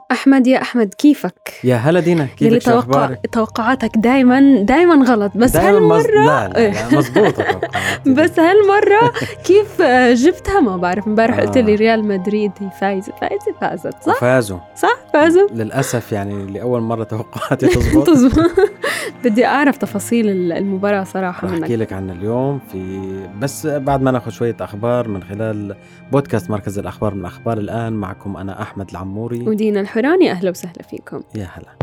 أحمد يا أحمد كيفك؟ يا هلا دينا، كيفك؟ شو أخبارك؟ توقعاتك دايما غلط، بس هالمرة لا مزبوطة توقعاتي. بس هالمرة كيف جبتها ما بعرف. امبارح قلت لي ريال مدريد هي فازت صح؟ فازوا للأسف، يعني لأول مرة توقعاتي تزبط. بدي أعرف تفاصيل المباراة صراحة منك. أحكي لك عنها اليوم بس بعد ما ناخذ شوية أخبار من خلال بودكاست مركز الأخبار من أخبار الآن. معكم أنا أحمد العموري ودينا الحوراني، أهلا وسهلا فيكم. يا هلا.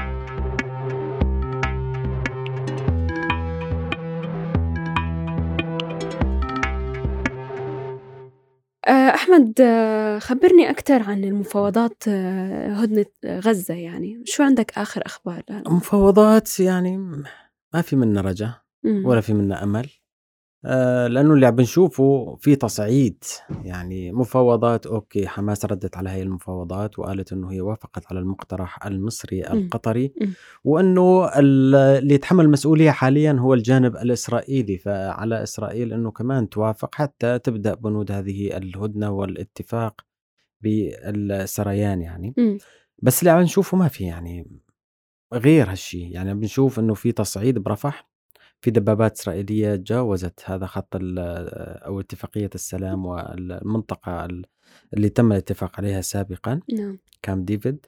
أحمد، خبرني أكثر عن المفاوضات هدنة غزة. يعني شو عندك آخر أخبار؟ مفاوضات يعني ما في منا رجع ولا في منا أمل، لأنه اللي عم بنشوفه في تصعيد. يعني مفاوضات أوكي، حماس ردت على هاي المفاوضات وقالت أنه هي وافقت على المقترح المصري القطري، وأنه اللي يتحمل المسؤولية حاليا هو الجانب الإسرائيلي، فعلى إسرائيل أنه كمان توافق حتى تبدأ بنود هذه الهدنة والاتفاق بالسريان يعني. بس اللي عم نشوفه ما في يعني غير هالشي. يعني بنشوف أنه في تصعيد برفح، في دبابات إسرائيلية جاوزت هذا خط أو اتفاقية السلام والمنطقة اللي تم الاتفاق عليها سابقا، كامب ديفيد.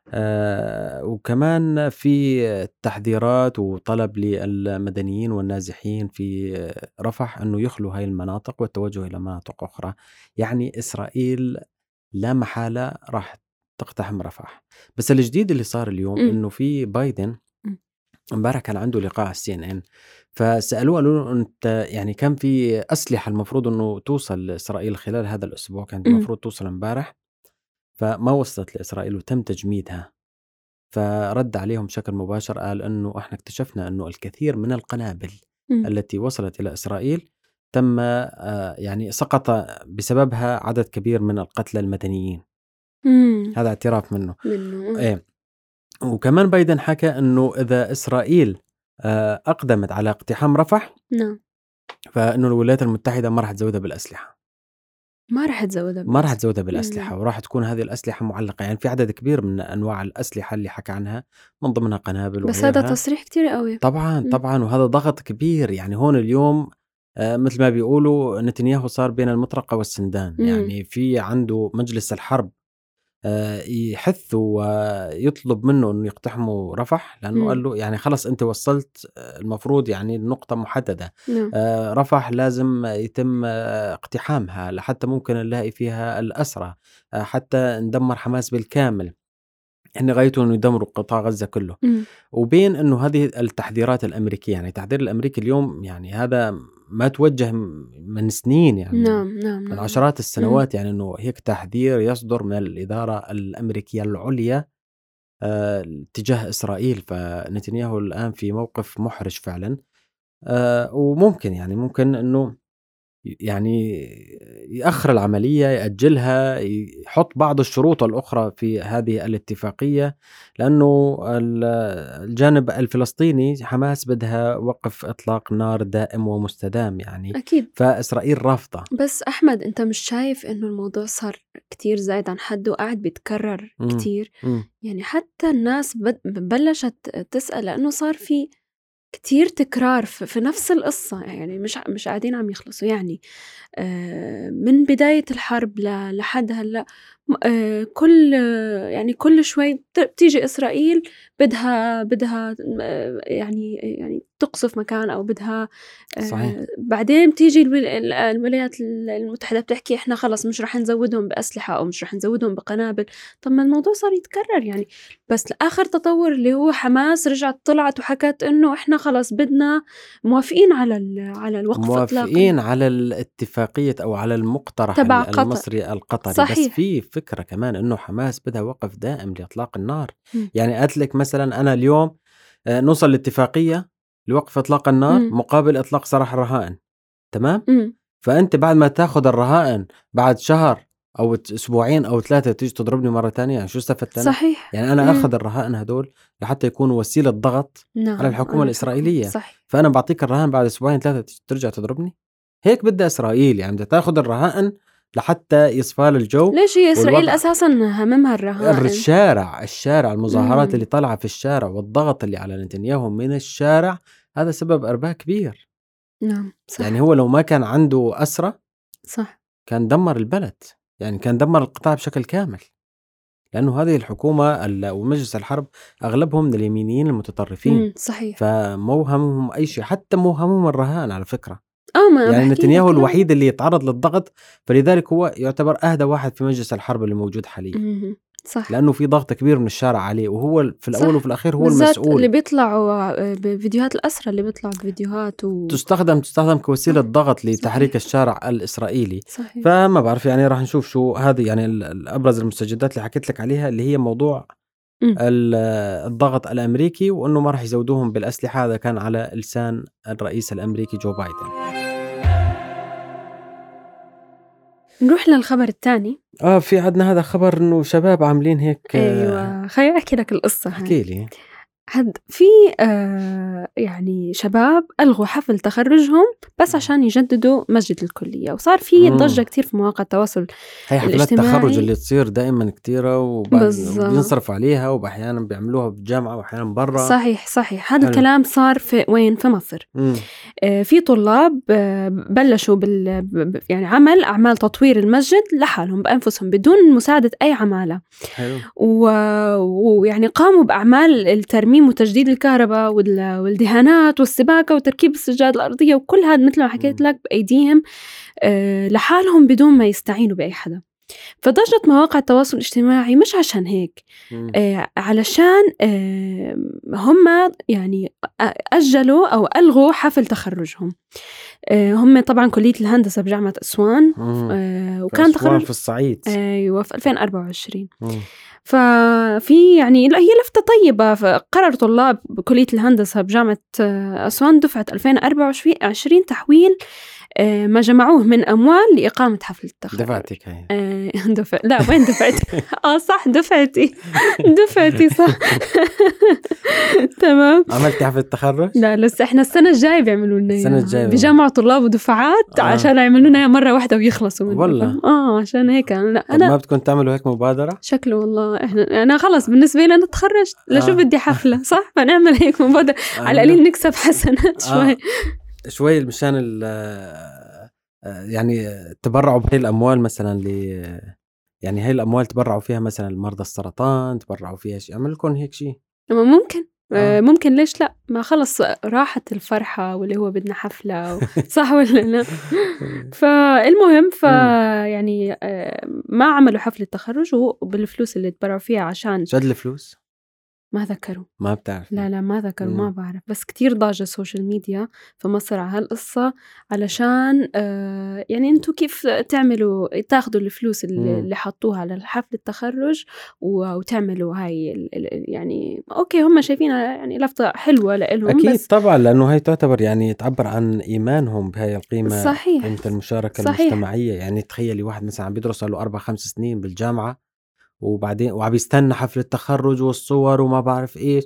وكمان في تحذيرات وطلب للمدنيين والنازحين في رفح أنه يخلوا هاي المناطق والتوجه إلى مناطق أخرى. يعني إسرائيل لا محالة راح تقتحم رفح. بس الجديد اللي صار اليوم أنه في بايدن امبارح كان عنده لقاء على CNN، فسألوه قالوا له أنت يعني كان في أسلحة المفروض أنه توصل لإسرائيل خلال هذا الأسبوع، كانت المفروض توصل امبارح فما وصلت لإسرائيل وتم تجميدها. فرد عليهم بشكل مباشر، قال أنه إحنا اكتشفنا أنه الكثير من القنابل التي وصلت إلى إسرائيل تم يعني سقط بسببها عدد كبير من القتلى المدنيين. هذا اعتراف منه. إيه. وكمان بايدن حكى أنه إذا إسرائيل أقدمت على اقتحام رفح فإنه الولايات المتحدة ما راح تزودها بالأسلحة، ما راح تزودها بالأسلحة، وراح تكون هذه الأسلحة معلقة. يعني في عدد كبير من أنواع الأسلحة اللي حكى عنها، من ضمنها قنابل بس هذا تصريح كتير قوي. طبعا وهذا ضغط كبير. يعني هون اليوم مثل ما بيقولوا نتنياهو صار بين المطرقة والسندان. يعني في عنده مجلس الحرب يحث ويطلب منه أنه يقتحموا رفح، لأنه قال له يعني خلص أنت وصلت المفروض يعني النقطة محددة. رفح لازم يتم اقتحامها لحتى ممكن نلاقي فيها الأسرى، حتى ندمر حماس بالكامل. يعني غايته أنه يدمروا قطاع غزة كله. وبين أنه هذه التحذيرات الأمريكية، يعني تحذير الأمريكي اليوم يعني هذا ما توجه من سنين، يعني من عشرات السنوات. يعني أنه هيك تحذير يصدر من الإدارة الأمريكية العليا تجاه إسرائيل. فنتنياهو الآن في موقف محرج فعلا، وممكن يعني ممكن أنه يعني يأخر العملية، يأجلها، يحط بعض الشروط الأخرى في هذه الاتفاقية، لأنه الجانب الفلسطيني حماس بدها وقف إطلاق نار دائم ومستدام يعني. أكيد. فإسرائيل رافضة. بس أحمد، أنت مش شايف إنه الموضوع صار كتير زايد عن حده وقاعد بيتكرر كتير؟ يعني حتى الناس بلشت تسأل، لأنه صار في كتير تكرار في نفس القصة. يعني مش قاعدين عم يخلصوا. يعني من بداية الحرب لحد هلأ، كل شوي بتيجي إسرائيل بدها يعني تقصف مكان أو بدها بعدين بتيجي الولايات المتحدة بتحكي إحنا خلص مش رح نزودهم بأسلحة أو مش رح نزودهم بقنابل. طب ما الموضوع صار يتكرر يعني. بس آخر تطور اللي هو حماس رجعت طلعت وحكت إنه إحنا خلص بدنا موافقين على الوقف، موافقين على الاتفاقية أو على المقترح المصري القطري. صحيح. بس في فكرة كمان إنه حماس بدها وقف دائم لإطلاق النار. يعني قلت مثلا أنا اليوم نوصل لاتفاقية لوقف إطلاق النار مقابل إطلاق سراح الرهائن، تمام؟ فأنت بعد ما تاخد الرهائن بعد شهر أو أسبوعين أو 3 تيجي تضربني مرة تانية، يعني شو استفدت أنا؟ صحيح. يعني أنا أخذ الرهائن هدول لحتى يكونوا وسيلة ضغط على الحكومة الإسرائيلية. صحيح. فأنا بعطيك الرهائن بعد أسبوعين 3 ترجع تضربني. هيك بدها إسرائيل، يعني بدها تاخد الرهائن لحتى يصفى الجو. ليش هي إسرائيل أساساً هممها الرهائن؟ الشارع المظاهرات اللي طلع في الشارع والضغط اللي على نتنياهو من الشارع، هذا سبب إرباك كبير. نعم صح. يعني هو لو ما كان عنده أسرى صح كان دمر البلد، يعني كان دمر القطاع بشكل كامل، لأنه هذه الحكومة ومجلس الحرب أغلبهم من اليمينيين المتطرفين. صحيح. فمو همهم أي شيء، حتى مو همهم الرهان على فكرة. ما يعني نتنياهو الوحيد اللي يتعرض للضغط، فلذلك هو يعتبر أهدى واحد في مجلس الحرب اللي موجود حاليا. صح. لأنه في ضغط كبير من الشارع عليه، وهو في الأول وفي الأخير هو بالذات المسؤول. اللي بيطلعوا بفيديوهات الأسرى، اللي بيطلعوا بفيديوهات تستخدم كوسيلة ضغط لتحريك الشارع الإسرائيلي. صحيح. فما بعرف، يعني راح نشوف شو هذه يعني الأبرز المستجدات اللي حكيت لك عليها، اللي هي موضوع الضغط الأمريكي، وأنه ما راح يزودوهم بالأسلحة. هذا كان على لسان الرئيس الأمريكي جو بايدن. نروح للخبر الثاني. في عندنا هذا خبر انه شباب عاملين هيك. ايوه خليني احكي لك القصه. احكي لي. في يعني شباب ألغوا حفل تخرجهم بس عشان يجددوا مسجد الكلية، وصار في ضجة كتير في مواقع التواصل هي حفلات التخرج اللي تصير دائما كتيرة وبينصرف عليها، وأحيانا بيعملوها بالجامعة وأحيانا برا. صحيح هذا الكلام صار في وين؟ في مصر. في طلاب بلشوا يعني عمل أعمال تطوير المسجد لحالهم بأنفسهم بدون مساعدة أي عمالة. ويعني قاموا بأعمال الترميم وتجديد الكهرباء والدهانات والسباكة وتركيب السجاد الأرضية وكل هذا مثل ما حكيت لك بأيديهم لحالهم بدون ما يستعينوا بأي حدا. فضجت مواقع التواصل الاجتماعي مش عشان هيك، علشان هم يعني أجلوا أو ألغوا حفل تخرجهم. هم طبعا كلية الهندسة بجامعة أسوان، وكان تخرج في الصعيد. أيوة في 2024. ففي يعني هي لفتة طيبة. فقرر طلاب كلية الهندسة بجامعة أسوان دفعة 2024 تحويل ما جمعوه من أموال لإقامة حفل التخرج. دفعتك هاي؟ لا وين دفعتي؟ صح دفعتي صح. تمام. عملتي حفل التخرج؟ لا لسه احنا السنة الجاية بيعملوا لنا السنة الجاية بجمع طلاب ودفعات عشان يعملوا لنا مرة واحدة ويخلصوا منه. والله عشان هيك أنا ما بتكون تعملوا هيك مبادرة؟ شكله والله أنا خلص بالنسبة لي أنا تخرجت لشو بدي حفلة صح؟ فنعمل هيك مبادرة على القليل نكسب حسنات شوي مشان يعني تبرعوا بهي الأموال مثلا يعني هاي الأموال تبرعوا فيها مثلا المرضى السرطان، تبرعوا فيها شيء، عمل لكم هيك شيء ممكن. ممكن ليش لا؟ ما خلص راحت الفرحة واللي هو بدنا حفلة صح ولا لا؟ فالمهم يعني ما عملوا حفلة تخرج، وبالفلوس اللي تبرعوا فيها عشان شد الفلوس ما ذكروا. ما بتعرف؟ لا ما ذكروا. ما بعرف، بس كتير ضاجة السوشيال ميديا في مصر على هالقصة، علشان يعني انتوا كيف تاخدوا الفلوس اللي حطوها على الحفل التخرج وتعملوا هاي يعني اوكي هم شايفينها يعني لفتة حلوة لإلهم. أكيد بس طبعا، لأنه هاي تعتبر يعني تعبر عن إيمانهم بهاي القيمة. صحيح. قيمة المشاركة صحيح. المجتمعية. يعني تخيلي واحد مثلا عم بيدرس له 4-5 سنين بالجامعة، وبعدين وعم يستنى حفل التخرج والصور وما بعرف إيش،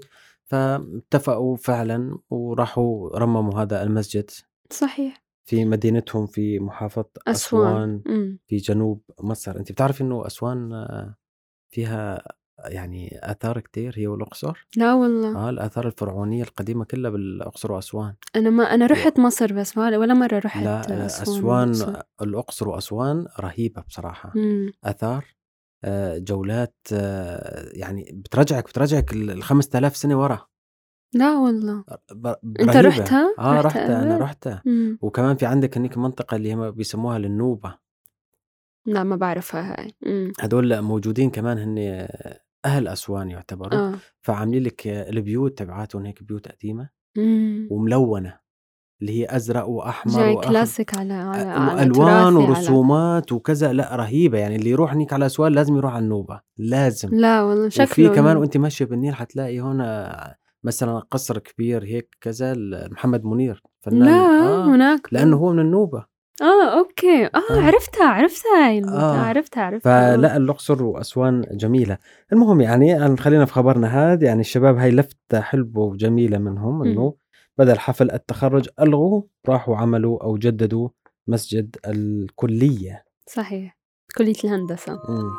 فاتفقوا فعلا وراحوا رمموا هذا المسجد. صحيح. في مدينتهم في محافظة أسوان في جنوب مصر. أنت بتعرف إنه أسوان فيها يعني آثار كتير، هي والأقصر؟ لا والله. الآثار الفرعونية القديمة كلها بالأقصر وأسوان. أنا رحت مصر بس ولا مرة رحت لا أسوان. الأقصر وأسوان رهيبة بصراحة. آثار، جولات، يعني بترجعك 5000 سنة ورا. لا والله. أنت رحتها؟ رحتها. أنا رحتها. وكمان في عندك هنيك منطقة اللي هم بيسموها للنوبة. لا ما بعرفها هاي. هدول موجودين كمان، هن أهل أسوان يعتبروا. فعاملين لك البيوت تبعاتهم هيك بيوت قديمة وملونة، اللي هي أزرق وأحمر جاي كلاسيك على ألوان ورسومات وكذا. لا رهيبة، يعني اللي يروح هنيك على أسوان لازم يروح على النوبة، لازم. لا والله شكله. وفي كمان وانت ماشية بالنيل حتلاقي هنا مثلا قصر كبير هيك كذا محمد منير فنان. لا هناك لأنه هو من النوبة. أوكي. عرفتها عرفتها. فلا الأقصر وأسوان جميلة. المهم يعني خلينا في خبرنا هذا. يعني الشباب هاي لفتة حلوة وجميلة منهم، إنه بدل حفل التخرج ألغوا، راحوا عملوا أو جددوا مسجد الكلية. صحيح. كلية الهندسة.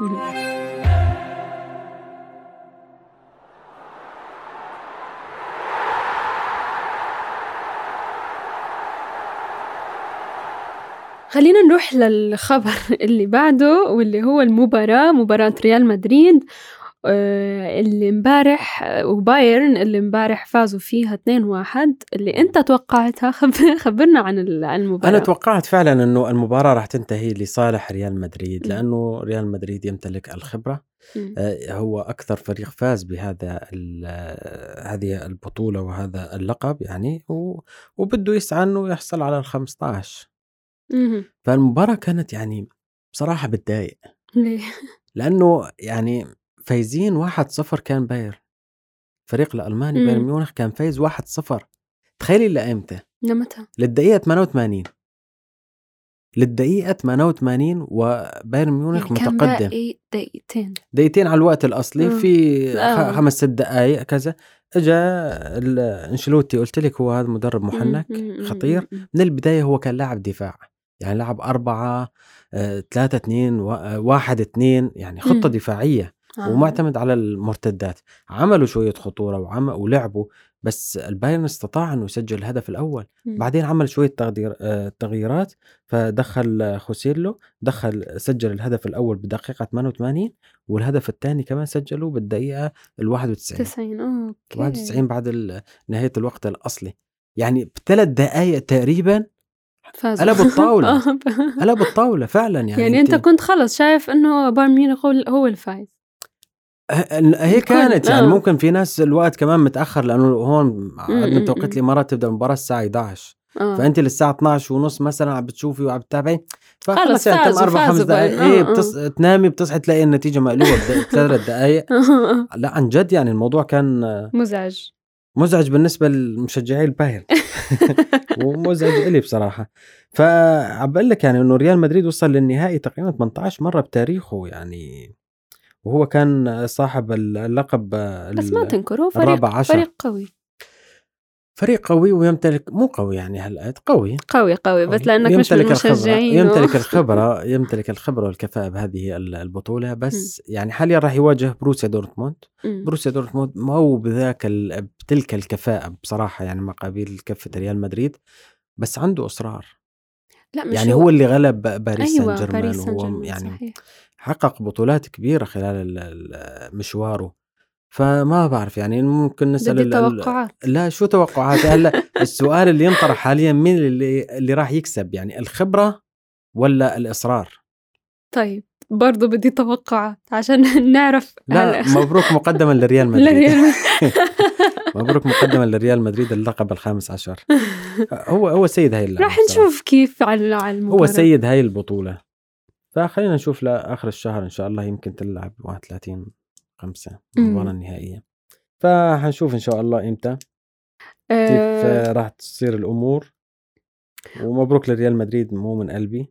خلينا نروح للخبر اللي بعده، واللي هو مباراة ريال مدريد اللي امبارح وبايرن اللي امبارح فازوا فيها 2-1 اللي انت توقعتها. خبرنا عن المباراة. أنا توقعت فعلا أنه المباراة راح تنتهي لصالح ريال مدريد، لأنه ريال مدريد يمتلك الخبرة. هو أكثر فريق فاز بهذا هذه البطولة وهذا اللقب يعني، وبده يسعى أنه يحصل على 15. فالمباراة كانت يعني بصراحة بتضايق. ليه؟ لأنه يعني فايزين 1-0 كان بايرن، فريق الألماني بايرن ميونخ كان فايز 1-0. تخيلي لأمتى؟ لمتى؟ للدقيقة 88. للدقيقة 88 وبايرن ميونخ يعني متقدم. كان دقيقتين على الوقت الأصلي في 5-6 دقائق كذا. اجا انشيلوتي، قلت لك هو هذا مدرب محنك خطير. من البداية هو كان لاعب دفاع، يعني لعب 4-3-2-1-2، يعني خطة دفاعية ومعتمد على المرتدات. عملوا شوية خطورة ولعبوا، بس البايرن استطاع أنه يسجل الهدف الأول. بعدين عمل شوية تغييرات، فدخل خوسيلو، سجل الهدف الأول بدقيقة 88، والهدف الثاني كمان سجله بالدقيقة 91. 91 بعد نهاية الوقت الأصلي، يعني ب3 دقائق تقريبا قلب الطاولة. قلب الطاولة فعلا. يعني أنت كنت خلص شايف أنه بايرن ميونخ هو الفايز. هي كانت يعني ممكن في ناس الوقت كمان متأخر، لأنه هون عندنا توقيت الإمارات تبدأ المباراة الساعة 11. فأنت للساعة 12:30 مثلا عم بتشوفي وعم بتتابعي، فخلص يعني 4-5 دقائق تنامي، بتصحي تلاقي النتيجة مقلوبة 3 دقائق. لا عن جد يعني الموضوع كان مزعج بالنسبة للمشجعي البايرن ومزعج إلي بصراحة. فعبقول لك يعني إنه ريال مدريد وصل للنهائي تقريبا 18 مرة بتاريخه يعني، وهو كان صاحب اللقب. بس ما تنكره فريق قوي ويمتلك، مو قوي يعني هالقد قوي بس لأنك مش من المشجعين. يمتلك الخبرة والكفاءة بهذه البطولة. بس يعني حاليا راح يواجه بروسيا دورتموند. بروسيا دورتموند ما هو بتلك الكفاءة بصراحة، يعني مقابل كفة ريال مدريد، بس عنده إصرار. لا مش يعني هو اللي غلب باريس سان جيرمان، وهو يعني صحيح. حقق بطولات كبيرة خلال مشواره. فما بعرف يعني ممكن نسأل توقعات. لا شو توقعات هلا السؤال اللي ينطرح حاليا، مين اللي راح يكسب، يعني الخبرة ولا الإصرار؟ طيب برضو بدي توقعات عشان نعرف. لا مبروك مقدما لريال مدريد. مبروك مقدما لريال مدريد اللقب 15. هو سيد هاي اللعبة. راح نشوف كيف على المباراة. هو سيد هاي البطولة، فخلينا نشوف لآخر الشهر إن شاء الله، يمكن تلعب 31/5 المباراة النهائية. فهنشوف إن شاء الله إمتى كيف راح تصير الأمور. ومبروك لريال مدريد مو من قلبي.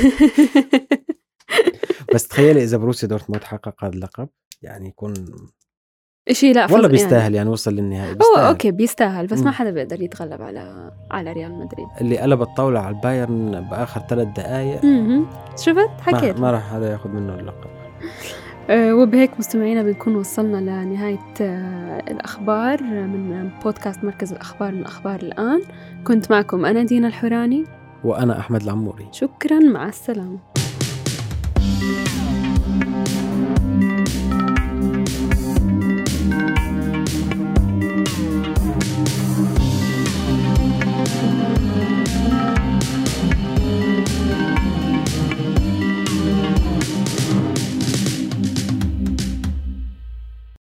بس تخيلي إذا بروسيا دورتموند حقق هذا اللقب، يعني يكون شيء. لا والله بيستاهل يعني وصل للنهائي. أوكي بيستاهل، بس ما حدا بيقدر يتغلب على ريال مدريد اللي قلب الطاولة على البايرن بآخر 3 دقائق. شفت حكيت ما راح هذا ياخذ منه اللقب. وبهيك مستمعينا بنكون وصلنا لنهاية الأخبار من بودكاست مركز الأخبار من أخبار الآن. كنت معكم أنا دينا الحوراني وأنا أحمد العموري. شكرا، مع السلامة.